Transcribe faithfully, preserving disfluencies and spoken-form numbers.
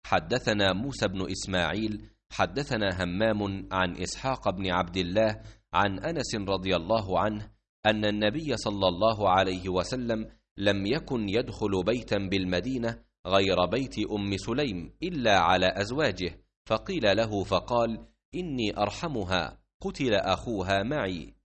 حدثنا موسى بن إسماعيل حدثنا همام عن إسحاق بن عبد الله عن أنس رضي الله عنه أن النبي صلى الله عليه وسلم لم يكن يدخل بيتا بالمدينة غير بيت أم سليم إلا على أزواجه، فقيل له فقال: إني أرحمها، قتل أخوها معي.